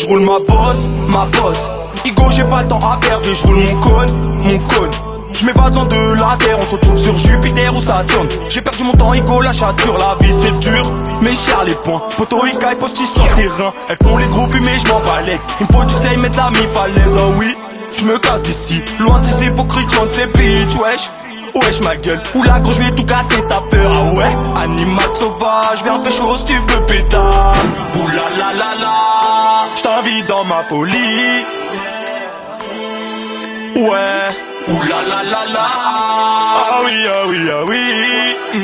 je roule ma bosse. Igo, j'ai pas le temps à perdre et je roule mon cône. Je m'évade loin de la terre, on se retrouve sur Jupiter ou Saturne. J'ai perdu mon temps, Igo, la chature, la vie c'est dur, mais cher les points. Poto, Ika et postiche sur le terrain. Elles font les gros mais je m'en balèque. Il me faut du sel, mettre la mi-falaise, oh oui. Je me casse d'ici, loin de ces hypocrites, loin de ces bitches, wesh. Wesh ma gueule, oula gros je vais tout casser, t'as peur, ah ouais. Animal sauvage, viens pécho si tu veux pétard. Oula la la la, j't'invite dans ma folie. Ouais, oula la la la, ah oui, ah oui, ah oui.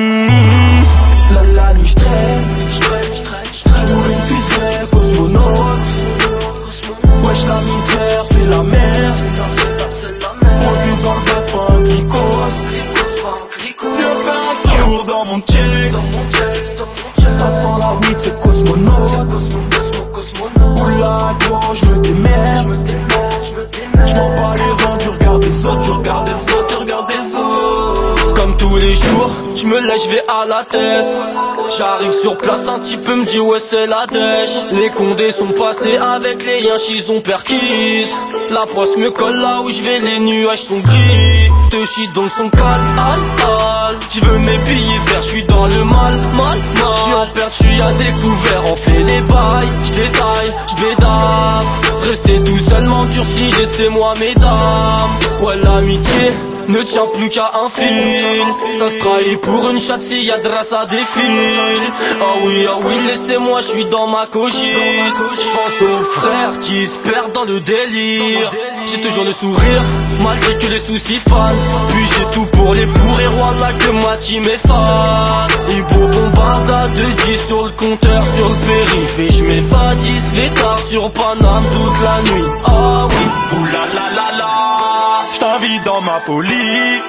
La nuit j'traîne, j'roule une fusée cosmonaute. Wesh la misère c'est la merde. Posé dans le battement glycose. Viens faire un tour dans mon check. Ça sent la weed c'est cosmonaute. Oula gros j'me démerde. J'm'en bats les reins du regard des autres. Tu regardes des autres, tu regardes des autres. Comme tous les jours, j'me lèche, j'vais à la tête. J'arrive sur place, un petit peu me dit ouais c'est la dèche. Les condés sont passés avec les yinches, ils ont perquise. La poisse me colle là où j'vais, les nuages sont gris. Te chie dans le son calme, j'veux mes billets verts, j'suis dans le mal. J'suis en perte, j'suis à découvert, on fait les bails. J'détaille, j'bédave. Restez tout seulement durci, laissez-moi mesdames. Ouais l'amitié ne tient plus qu'à un fil. Ça se trahit pour une chatte s'il y a de race à défile. Ah oui, laissez-moi, je suis dans ma cogite. Je pense aux frères qui se perdent dans le délire. J'ai toujours le sourire, malgré que les soucis fanent. Puis j'ai tout pour les pourrir, voilà que ma team est fan. Ibo bombarda de 10 sur le compteur, sur le périph'. Et je m'évade, il se fait tard sur Paname toute la nuit. Ah oui, oula la la la, j't'invite dans ma folie.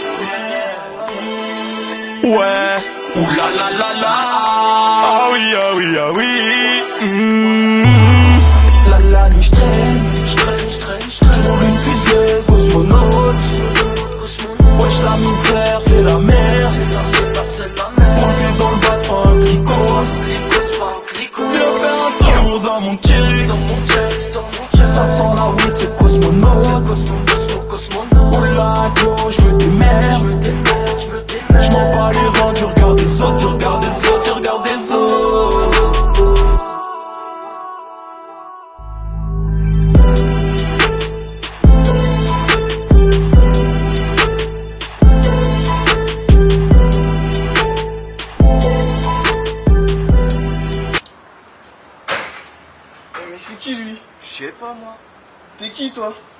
Ouais, oula la la la, ah oui, ah oui, ah oui. La nuit j'traîne, j'roule une fusée cosmonaute. Wesh la misère c'est la merde. Posé dans le battement glycose. Viens faire un tour dans mon check. Ça sent la weed c'est cosmonaute. Oula gros j'me démerde. J'm'en bats les reins du regard des autres. Tu regardes des autres, tu regardes des autres. Mais c'est qui lui? Je sais pas moi. T'es qui toi?